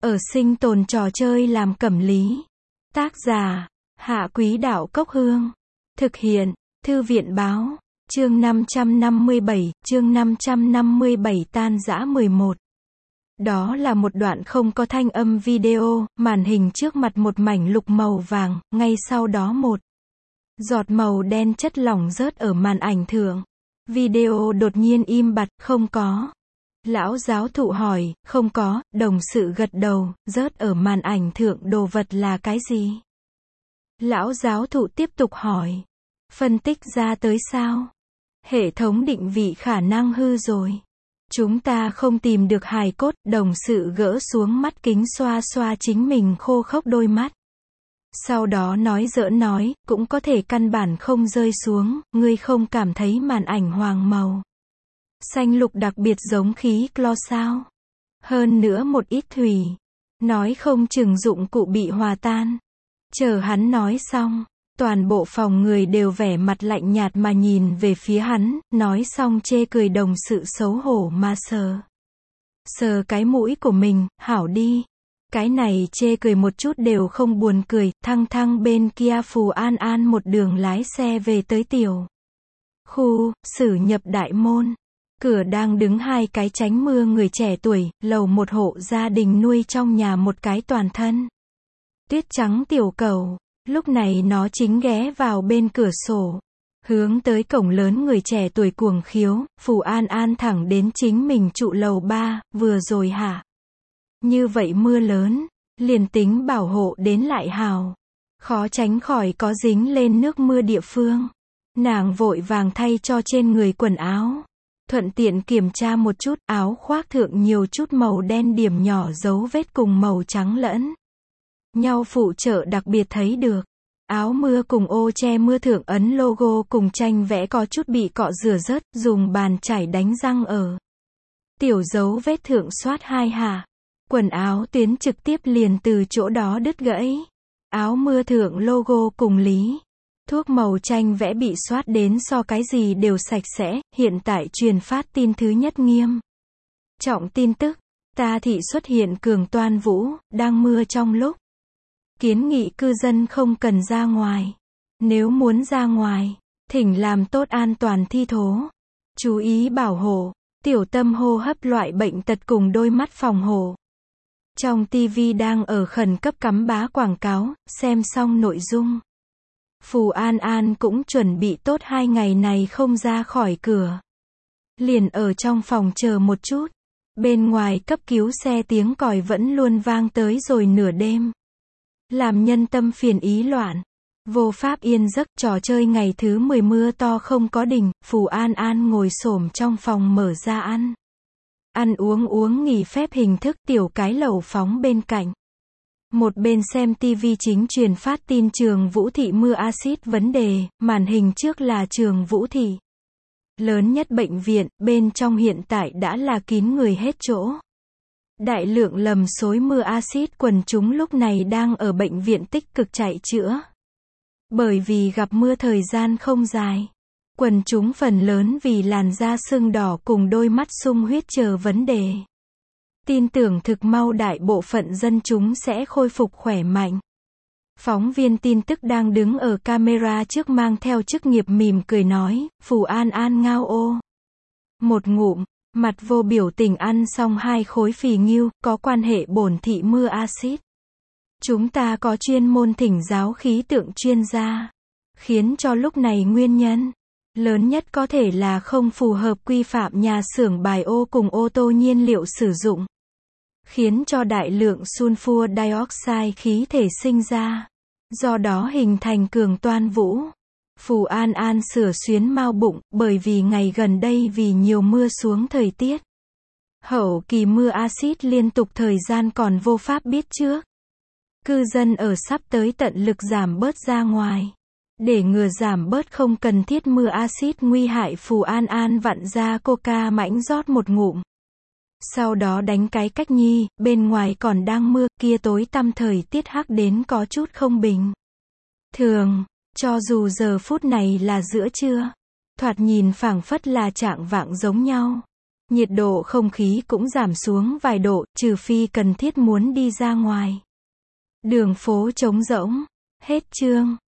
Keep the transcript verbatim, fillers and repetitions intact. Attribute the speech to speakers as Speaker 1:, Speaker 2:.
Speaker 1: Ở sinh tồn trò chơi làm cẩm lý. Tác giả, Hạ Quý Đạo Cốc Hương. Thực hiện, Thư viện Báo. Chương năm trăm năm mươi bảy, chương năm trăm năm mươi bảy tan rã mười một. Đó là một đoạn không có thanh âm video, màn hình trước mặt một mảnh lục màu vàng, ngay sau đó một giọt màu đen chất lỏng rớt ở màn ảnh thượng. Video đột nhiên im bặt, không có. Lão giáo thụ hỏi, không có, đồng sự gật đầu, rớt ở màn ảnh thượng đồ vật là cái gì? Lão giáo thụ tiếp tục hỏi, phân tích ra tới sao? Hệ thống định vị khả năng hư rồi. Chúng ta không tìm được hài cốt, đồng sự gỡ xuống mắt kính xoa xoa chính mình khô khốc đôi mắt. Sau đó nói giỡn nói, cũng có thể căn bản không rơi xuống, ngươi không cảm thấy màn ảnh hoàng màu xanh lục đặc biệt giống khí clo sao? Hơn nữa một ít thủy. Nói không chừng dụng cụ bị hòa tan. Chờ hắn nói xong, toàn bộ phòng người đều vẻ mặt lạnh nhạt mà nhìn về phía hắn, nói xong chê cười đồng sự xấu hổ mà sờ. Sờ cái mũi của mình, hảo đi. Cái này chê cười một chút đều không buồn cười, thăng thăng bên kia Phù An An một đường lái xe về tới tiểu khu, Sử Nhập đại môn. Cửa đang đứng hai cái tránh mưa người trẻ tuổi, lầu một hộ gia đình nuôi trong nhà một cái toàn thân tuyết trắng tiểu cẩu. Lúc này nó chính ghé vào bên cửa sổ, hướng tới cổng lớn người trẻ tuổi cuồng khiếu, Phù An An thẳng đến chính mình trụ lầu ba, vừa rồi hả? Như vậy mưa lớn, liền tính bảo hộ đến lại hào. Khó tránh khỏi có dính lên nước mưa địa phương. Nàng vội vàng thay cho trên người quần áo. Thuận tiện kiểm tra một chút, áo khoác thượng nhiều chút màu đen điểm nhỏ dấu vết cùng màu trắng lẫn nhau phụ trợ đặc biệt thấy được. Áo mưa cùng ô che mưa thượng ấn logo cùng tranh vẽ có chút bị cọ rửa rớt, dùng bàn chải đánh răng ở tiểu dấu vết thượng xoát hai hạ. Quần áo tuyến trực tiếp liền từ chỗ đó đứt gãy. Áo mưa thượng logo cùng lý thuốc màu tranh vẽ bị xoát đến so cái gì đều sạch sẽ. Hiện tại truyền phát tin thứ nhất nghiêm trọng tin tức, ta thị xuất hiện cường toan vũ, đang mưa trong lúc. Kiến nghị cư dân không cần ra ngoài. Nếu muốn ra ngoài, thỉnh làm tốt an toàn thi thố. Chú ý bảo hộ, tiểu tâm hô hấp loại bệnh tật cùng đôi mắt phòng hộ. Trong ti vi đang ở khẩn cấp cắm bá quảng cáo, xem xong nội dung. Phù An An cũng chuẩn bị tốt hai ngày này không ra khỏi cửa. Liền ở trong phòng chờ một chút. Bên ngoài cấp cứu xe tiếng còi vẫn luôn vang tới rồi nửa đêm. Làm nhân tâm phiền ý loạn. Vô pháp yên giấc, trò chơi ngày thứ mười mưa to không có đình, Phù An An ngồi xổm trong phòng mở ra ăn. Ăn uống uống nghỉ phép hình thức tiểu cái lẩu phóng bên cạnh. Một bên xem tivi chính truyền phát tin trường Vũ Thị mưa axit vấn đề, màn hình trước là trường Vũ Thị. Lớn nhất bệnh viện, bên trong hiện tại đã là kín người hết chỗ. Đại lượng lầm xối mưa axit quần chúng lúc này đang ở bệnh viện tích cực chạy chữa. Bởi vì gặp mưa thời gian không dài. Quần chúng phần lớn vì làn da sưng đỏ cùng đôi mắt sung huyết chờ vấn đề. Tin tưởng thực mau đại bộ phận dân chúng sẽ khôi phục khỏe mạnh. Phóng viên tin tức đang đứng ở camera trước mang theo chức nghiệp mỉm cười nói, Phù An An ngao ô. Một ngụm, mặt vô biểu tình ăn xong hai khối phì nghiêu, có quan hệ bổn thị mưa axit. Chúng ta có chuyên môn thỉnh giáo khí tượng chuyên gia. Khiến cho lúc này nguyên nhân lớn nhất có thể là không phù hợp quy phạm nhà xưởng bài ô cùng ô tô nhiên liệu sử dụng. Khiến cho đại lượng sulfur dioxide khí thể sinh ra. Do đó hình thành cường toan vũ. Phù An An sửa xuyến mau bụng, bởi vì ngày gần đây vì nhiều mưa xuống thời tiết. Hậu kỳ mưa axit liên tục thời gian còn vô pháp biết trước. Cư dân ở sắp tới tận lực giảm bớt ra ngoài. Để ngừa giảm bớt không cần thiết mưa axit nguy hại, Phù An An vặn ra coca mãnh rót một ngụm. Sau đó đánh cái cách nhi, bên ngoài còn đang mưa, kia tối tăm thời tiết hắc đến có chút không bình thường, cho dù giờ phút này là giữa trưa, thoạt nhìn phảng phất là trạng vạng giống nhau. Nhiệt độ không khí cũng giảm xuống vài độ, trừ phi cần thiết muốn đi ra ngoài. Đường phố trống rỗng. Hết chương.